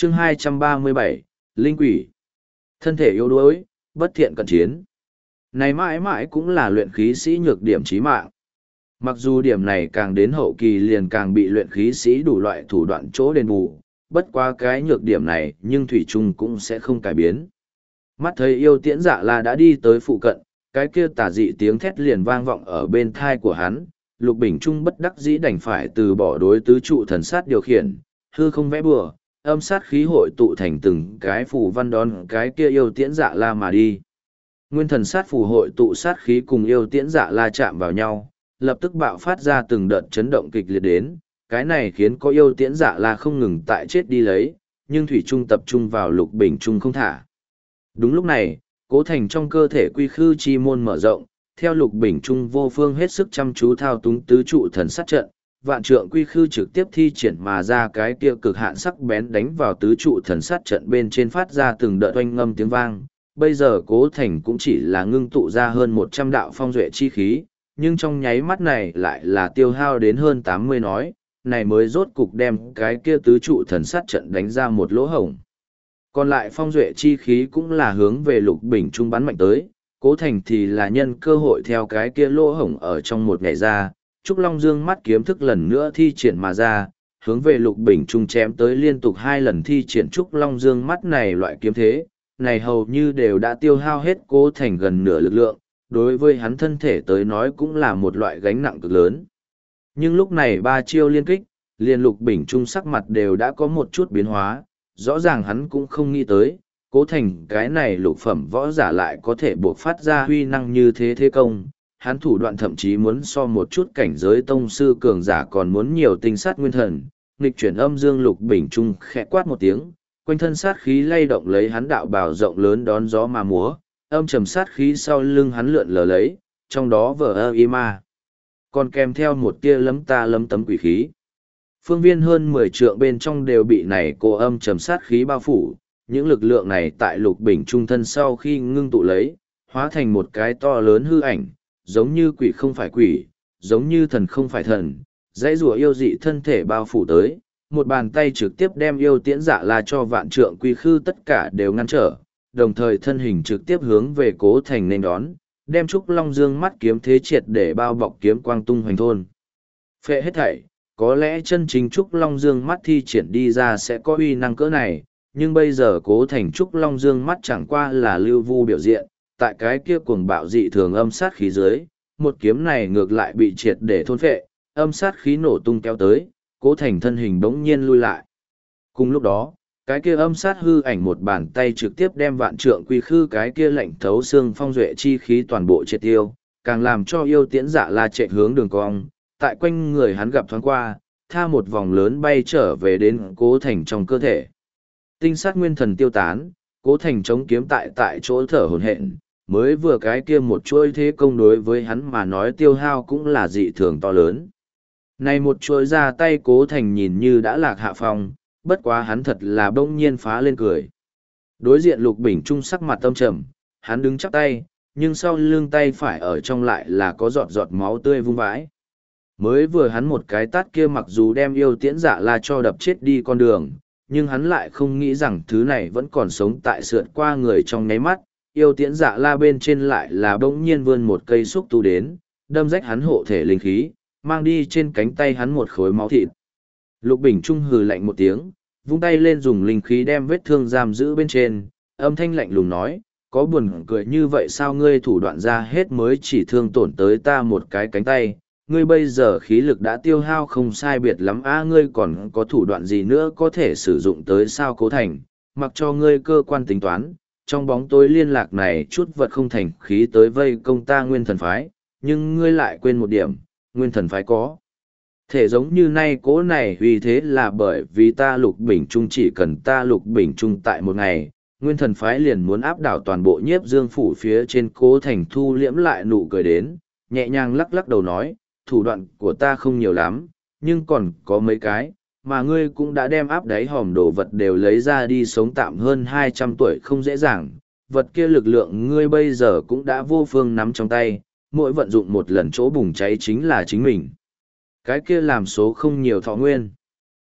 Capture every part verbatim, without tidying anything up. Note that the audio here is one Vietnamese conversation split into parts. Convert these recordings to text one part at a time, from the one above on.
chương hai trăm ba mươi bảy, Linh Quỷ. Thân thể yếu đuối, bất thiện cận chiến. Này mãi mãi cũng là luyện khí sĩ nhược điểm chí mạng. Mặc dù điểm này càng đến hậu kỳ liền càng bị luyện khí sĩ đủ loại thủ đoạn chỗ đền bù, bất quá cái nhược điểm này nhưng Thủy Trung cũng sẽ không cải biến. Mắt thấy yêu tiễn dạ la đã đi tới phụ cận, cái kia tà dị tiếng thét liền vang vọng ở bên thai của hắn, Lục Bình Trung bất đắc dĩ đành phải từ bỏ đối tứ trụ thần sát điều khiển, hư không vẽ bừa, âm sát khí hội tụ thành từng cái phù văn đón cái kia yêu tiễn dạ la mà đi. Nguyên thần sát phù hội tụ sát khí cùng yêu tiễn dạ la chạm vào nhau, lập tức bạo phát ra từng đợt chấn động kịch liệt đến, cái này khiến có yêu tiễn dạ la không ngừng tại chết đi lấy, nhưng Thủy Trung tập trung vào Lục Bình Trung không thả. Đúng lúc này, Cố Thành trong cơ thể quy khư chi môn mở rộng, theo Lục Bình Trung vô phương hết sức chăm chú thao túng tứ trụ thần sát trận, vạn trượng quy khư trực tiếp thi triển mà ra cái kia cực hạn sắc bén đánh vào tứ trụ thần sát trận bên trên phát ra từng đợt oanh ngâm tiếng vang. Bây giờ Cố Thành cũng chỉ là ngưng tụ ra hơn một trăm đạo phong duệ chi khí, nhưng trong nháy mắt này lại là tiêu hao đến hơn tám mươi nói, này mới rốt cục đem cái kia tứ trụ thần sát trận đánh ra một lỗ hổng. Còn lại phong duệ chi khí cũng là hướng về Lục Bình Trung bắn mạnh tới, Cố Thành thì là nhân cơ hội theo cái kia lỗ hổng ở trong một ngày ra, Trúc Long Dương mắt kiếm thức lần nữa thi triển mà ra, hướng về Lục Bình Trung chém tới liên tục hai lần thi triển Trúc Long Dương mắt này loại kiếm thế, này hầu như đều đã tiêu hao hết Cố Thành gần nửa lực lượng, đối với hắn thân thể tới nói cũng là một loại gánh nặng cực lớn. Nhưng lúc này ba chiêu liên kích, liền Lục Bình Trung sắc mặt đều đã có một chút biến hóa, rõ ràng hắn cũng không nghĩ tới, Cố Thành cái này lục phẩm võ giả lại có thể buộc phát ra huy năng như thế thế công. Hắn thủ đoạn thậm chí muốn so một chút cảnh giới tông sư cường giả còn muốn nhiều tinh sát nguyên thần, nghịch chuyển âm dương Lục Bình Trung khẽ quát một tiếng, quanh thân sát khí lay động lấy hắn đạo bào rộng lớn đón gió mà múa, âm trầm sát khí sau lưng hắn lượn lờ lấy, trong đó vờ ơ y ma. Còn kèm theo một tia lấm ta lấm tấm quỷ khí. Phương viên hơn mười trượng bên trong đều bị này cô âm trầm sát khí bao phủ, những lực lượng này tại Lục Bình Trung thân sau khi ngưng tụ lấy, hóa thành một cái to lớn hư ảnh, giống như quỷ không phải quỷ, giống như thần không phải thần, dãy rùa yêu dị thân thể bao phủ tới, một bàn tay trực tiếp đem yêu tiễn dạ la cho vạn trượng quy khư tất cả đều ngăn trở, đồng thời thân hình trực tiếp hướng về Cố Thành nên đón, đem Trúc Long Dương mắt kiếm thế triệt để bao bọc kiếm quang tung hoành thôn. Phệ hết thảy, có lẽ chân chính Trúc Long Dương mắt thi triển đi ra sẽ có uy năng cỡ này, nhưng bây giờ Cố Thành Trúc Long Dương mắt chẳng qua là lưu vu biểu diện, tại cái kia cuồng bạo dị thường âm sát khí dưới, một kiếm này ngược lại bị triệt để thôn phệ, âm sát khí nổ tung kéo tới, Cố Thành thân hình bỗng nhiên lui lại. Cùng lúc đó, cái kia âm sát hư ảnh một bàn tay trực tiếp đem vạn trượng quy khư cái kia lạnh thấu xương phong duệ chi khí toàn bộ triệt tiêu, càng làm cho yêu tiễn dạ la chạy hướng đường cong, tại quanh người hắn gặp thoáng qua, tha một vòng lớn bay trở về đến Cố Thành trong cơ thể. Tinh sát nguyên thần tiêu tán, Cố Thành chống kiếm tại tại chỗ thở hổn hển, mới vừa cái kia một chuỗi thế công đối với hắn mà nói tiêu hao cũng là dị thường to lớn. Này một chuỗi ra tay Cố Thành nhìn như đã lạc hạ phong, bất quá hắn thật là bỗng nhiên phá lên cười. Đối diện Lục Bình Trung sắc mặt tâm trầm, hắn đứng chắp tay, nhưng sau lưng tay phải ở trong lại là có giọt giọt máu tươi vung vãi. Mới vừa hắn một cái tát kia mặc dù đem yêu tiễn dạ la cho đập chết đi con đường, nhưng hắn lại không nghĩ rằng thứ này vẫn còn sống tại sượt qua người trong nháy mắt, yêu tiễn dạ la bên trên lại là bỗng nhiên vươn một cây xúc tu đến, đâm rách hắn hộ thể linh khí, mang đi trên cánh tay hắn một khối máu thịt. Lục Bình Trung hừ lạnh một tiếng, vung tay lên dùng linh khí đem vết thương giam giữ bên trên, âm thanh lạnh lùng nói, có buồn cười như vậy sao ngươi thủ đoạn ra hết mới chỉ thương tổn tới ta một cái cánh tay, ngươi bây giờ khí lực đã tiêu hao không sai biệt lắm a ngươi còn có thủ đoạn gì nữa có thể sử dụng tới sao Cố Thành, mặc cho ngươi cơ quan tính toán, trong bóng tối liên lạc này chút vật không thành khí tới vây công ta nguyên thần phái, nhưng ngươi lại quên một điểm, nguyên thần phái có. Thể giống như nay cố này vì thế là bởi vì ta Lục Bình Trung chỉ cần ta Lục Bình Trung tại một ngày, nguyên thần phái liền muốn áp đảo toàn bộ nhiếp dương phủ phía trên Cố Thành thu liễm lại nụ cười đến, nhẹ nhàng lắc lắc đầu nói, thủ đoạn của ta không nhiều lắm, nhưng còn có mấy cái, mà ngươi cũng đã đem áp đáy hòm đồ vật đều lấy ra đi sống tạm hơn hai trăm tuổi không dễ dàng, vật kia lực lượng ngươi bây giờ cũng đã vô phương nắm trong tay, mỗi vận dụng một lần chỗ bùng cháy chính là chính mình. Cái kia làm số không nhiều thọ nguyên.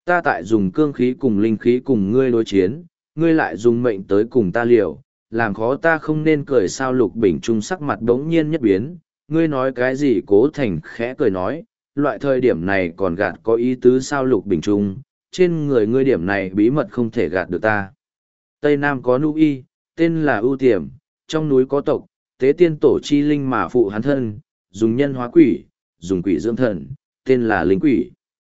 Ta tại dùng cương khí cùng linh khí cùng ngươi đối chiến, ngươi lại dùng mệnh tới cùng ta liều, làm khó ta không nên cười sao. Lục Bình Trung sắc mặt đống nhiên nhất biến, ngươi nói cái gì? Cố Thành khẽ cười nói, loại thời điểm này còn gạt có ý tứ sao? Lục Bình Trung, trên người ngươi điểm này bí mật không thể gạt được ta. Tây Nam có nu y, tên là ưu tiềm, trong núi có tộc, tế tiên tổ chi linh mà phụ hắn thân, dùng nhân hóa quỷ, dùng quỷ dưỡng thần, tên là linh quỷ.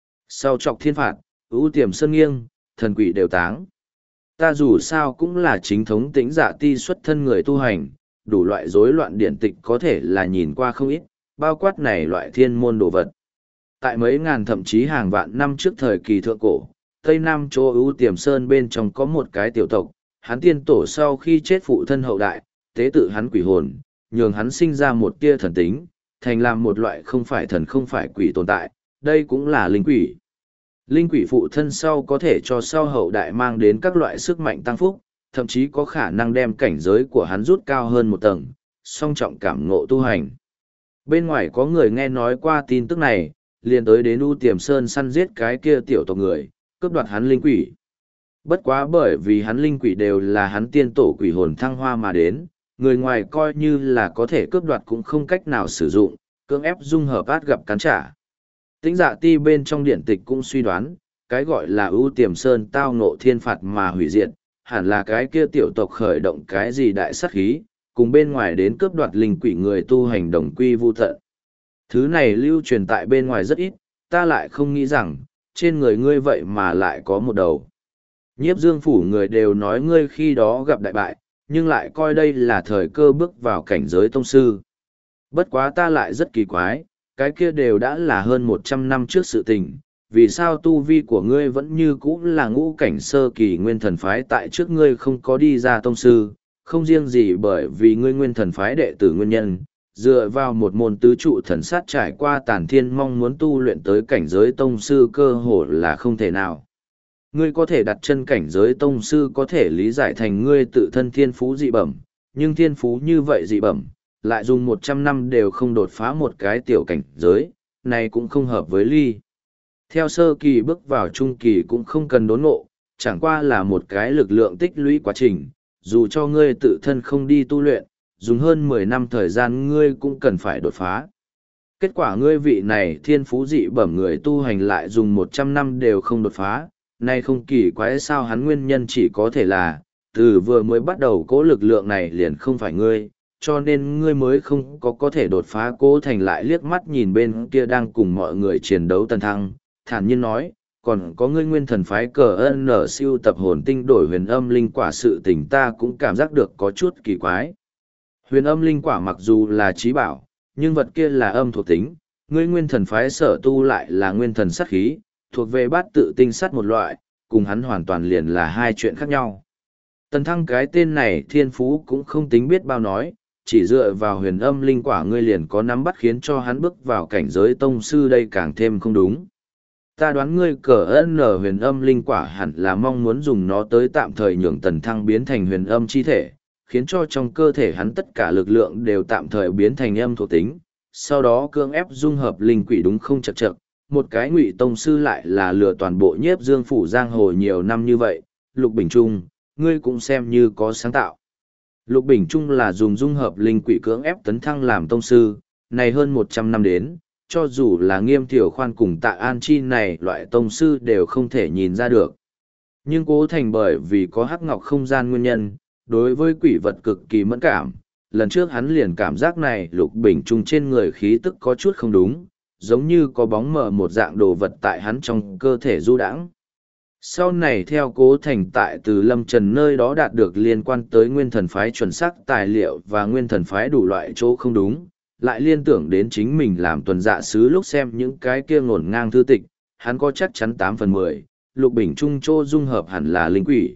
Sau trọc thiên phạt, ưu tiềm sơn nghiêng, thần quỷ đều táng. Ta dù sao cũng là chính thống tĩnh dạ ti xuất thân người tu hành, đủ loại rối loạn điển tịch có thể là nhìn qua không ít, bao quát này loại thiên môn đồ vật. Tại mấy ngàn thậm chí hàng vạn năm trước thời kỳ thượng cổ, Tây Nam chỗ ưu tiềm sơn bên trong có một cái tiểu tộc, hắn tiên tổ sau khi chết phụ thân hậu đại, tế tự hắn quỷ hồn, nhường hắn sinh ra một tia thần tính, thành làm một loại không phải thần không phải quỷ tồn tại, đây cũng là linh quỷ. Linh quỷ phụ thân sau có thể cho sau hậu đại mang đến các loại sức mạnh tăng phúc, thậm chí có khả năng đem cảnh giới của hắn rút cao hơn một tầng, song trọng cảm ngộ tu hành. Bên ngoài có người nghe nói qua tin tức này, liền tới đến U Tiềm Sơn săn giết cái kia tiểu tộc người, cướp đoạt hắn linh quỷ. Bất quá bởi vì hắn linh quỷ đều là hắn tiên tổ quỷ hồn thăng hoa mà đến, người ngoài coi như là có thể cướp đoạt cũng không cách nào sử dụng, cưỡng ép dung hợp át gặp cắn trả. Tĩnh dạ ti bên trong điện tịch cũng suy đoán, cái gọi là ưu tiềm sơn tao ngộ thiên phạt mà hủy diệt, hẳn là cái kia tiểu tộc khởi động cái gì đại sát khí, cùng bên ngoài đến cướp đoạt linh quỷ người tu hành đồng quy vu tận. Thứ này lưu truyền tại bên ngoài rất ít, ta lại không nghĩ rằng, trên người ngươi vậy mà lại có một đầu. Nhiếp Dương phủ người đều nói ngươi khi đó gặp đại bại, nhưng lại coi đây là thời cơ bước vào cảnh giới tông sư. Bất quá ta lại rất kỳ quái, cái kia đều đã là hơn một trăm năm trước sự tình, vì sao tu vi của ngươi vẫn như cũ là ngũ cảnh sơ kỳ nguyên thần phái tại trước ngươi không có đi ra tông sư, không riêng gì bởi vì ngươi nguyên thần phái đệ tử nguyên nhân, dựa vào một môn tứ trụ thần sát trải qua tàn thiên mong muốn tu luyện tới cảnh giới tông sư cơ hồ là không thể nào. Ngươi có thể đặt chân cảnh giới tông sư có thể lý giải thành ngươi tự thân thiên phú dị bẩm, nhưng thiên phú như vậy dị bẩm, lại dùng một trăm năm đều không đột phá một cái tiểu cảnh giới, này cũng không hợp với ly. Theo sơ kỳ bước vào trung kỳ cũng không cần đốn ngộ, chẳng qua là một cái lực lượng tích lũy quá trình, dù cho ngươi tự thân không đi tu luyện, dùng hơn mười năm thời gian ngươi cũng cần phải đột phá. Kết quả ngươi vị này thiên phú dị bẩm người tu hành lại dùng một trăm năm đều không đột phá, nay không kỳ quái sao hắn nguyên nhân chỉ có thể là, từ vừa mới bắt đầu cố lực lượng này liền không phải ngươi, cho nên ngươi mới không có có thể đột phá. Cố Thành lại liếc mắt nhìn bên kia đang cùng mọi người chiến đấu Tần Thăng, thản nhiên nói, còn có ngươi nguyên thần phái cờ ân nở siêu tập hồn tinh đổi huyền âm linh quả sự tình ta cũng cảm giác được có chút kỳ quái. Huyền âm linh quả mặc dù là trí bảo, nhưng vật kia là âm thuộc tính, ngươi nguyên thần phái sở tu lại là nguyên thần sát khí, thuộc về bát tự tinh sắt một loại, cùng hắn hoàn toàn liền là hai chuyện khác nhau. Tần Thăng cái tên này thiên phú cũng không tính biết bao nói, chỉ dựa vào huyền âm linh quả ngươi liền có nắm bắt khiến cho hắn bước vào cảnh giới tông sư đây càng thêm không đúng. Ta đoán ngươi cờ ân ở huyền âm linh quả hẳn là mong muốn dùng nó tới tạm thời nhường Tần Thăng biến thành huyền âm chi thể, khiến cho trong cơ thể hắn tất cả lực lượng đều tạm thời biến thành âm thuộc tính, sau đó cưỡng ép dung hợp linh quỷ đúng không chật chật. Một cái ngụy tông sư lại là lừa toàn bộ Nhiếp Dương phủ giang hồ nhiều năm như vậy, Lục Bình Trung, ngươi cũng xem như có sáng tạo. Lục Bình Trung là dùng dung hợp linh quỷ cưỡng ép Tấn Thăng làm tông sư, này hơn một trăm năm đến, cho dù là Nghiêm Thiểu Khoan cùng Tạ An Chi này loại tông sư đều không thể nhìn ra được. Nhưng Cố Thành bởi vì có hắc ngọc không gian nguyên nhân, đối với quỷ vật cực kỳ mẫn cảm, lần trước hắn liền cảm giác này Lục Bình Trung trên người khí tức có chút không đúng, giống như có bóng mờ một dạng đồ vật tại hắn trong cơ thể du đãng. Sau này theo Cố Thành tại từ Lâm Trần nơi đó đạt được liên quan tới nguyên thần phái chuẩn xác tài liệu và nguyên thần phái đủ loại chỗ không đúng, lại liên tưởng đến chính mình làm tuần dạ sứ lúc xem những cái kia ngổn ngang thư tịch, hắn có chắc chắn tám phần mười, Lục Bình Trung chỗ dung hợp hẳn là linh quỷ.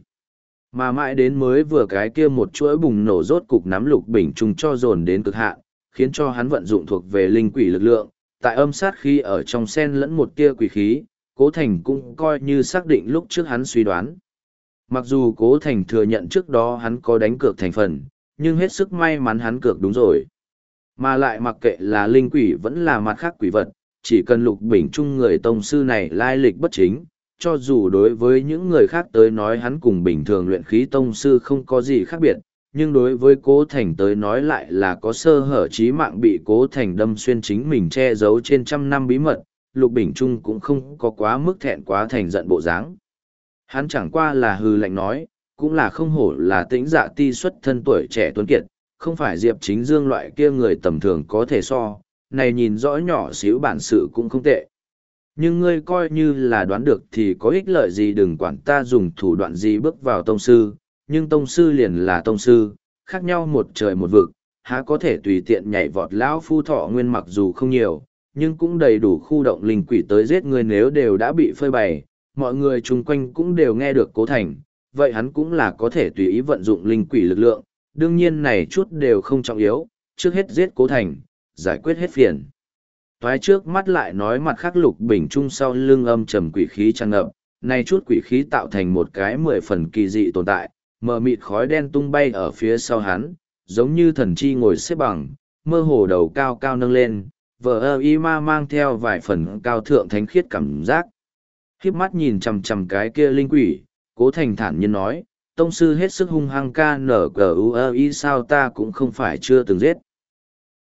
Mà mãi đến mới vừa cái kia một chuỗi bùng nổ rốt cục nắm Lục Bình Trung cho dồn đến cực hạn, khiến cho hắn vận dụng thuộc về linh quỷ lực lượng, tại âm sát khi ở trong sen lẫn một tia quỷ khí, Cố Thành cũng coi như xác định lúc trước hắn suy đoán. Mặc dù Cố Thành thừa nhận trước đó hắn có đánh cược thành phần, nhưng hết sức may mắn hắn cược đúng rồi. Mà lại mặc kệ là linh quỷ vẫn là mặt khác quỷ vật, chỉ cần Lục Bình Trung người tông sư này lai lịch bất chính, cho dù đối với những người khác tới nói hắn cùng bình thường luyện khí tông sư không có gì khác biệt, nhưng đối với Cố Thành tới nói lại là có sơ hở chí mạng bị Cố Thành đâm xuyên chính mình che giấu trên trăm năm bí mật, Lục Bình Trung cũng không có quá mức thẹn quá thành giận bộ dáng. Hắn chẳng qua là hư lạnh nói, cũng là không hổ là tĩnh dạ ti xuất thân tuổi trẻ tuấn kiệt, không phải Diệp Chính Dương loại kia người tầm thường có thể so, này nhìn rõ nhỏ xíu bản sự cũng không tệ. Nhưng ngươi coi như là đoán được thì có ích lợi gì, đừng quản ta dùng thủ đoạn gì bước vào tông sư, nhưng tông sư liền là tông sư, khác nhau một trời một vực, há có thể tùy tiện nhảy vọt. Lão phu thọ nguyên mặc dù không nhiều, nhưng cũng đầy đủ khu động linh quỷ tới giết người nếu đều đã bị phơi bày, mọi người chung quanh cũng đều nghe được Cố Thành, vậy hắn cũng là có thể tùy ý vận dụng linh quỷ lực lượng, đương nhiên này chút đều không trọng yếu, trước hết giết Cố Thành, giải quyết hết phiền. Toái trước mắt lại nói mặt khác. Lục Bình Trung sau lưng âm trầm quỷ khí tràn ngập, này chút quỷ khí tạo thành một cái mười phần kỳ dị tồn tại, mờ mịt khói đen tung bay ở phía sau hắn, giống như thần chi ngồi xếp bằng, mơ hồ đầu cao cao nâng lên, vờ ơ y ma mang theo vài phần cao thượng thánh khiết cảm giác. Khiếp mắt nhìn chằm chằm cái kia linh quỷ, Cố Thành thản nhiên nói, tông sư hết sức hung hăng, ca nở cờ u ơ y sao ta cũng không phải chưa từng giết.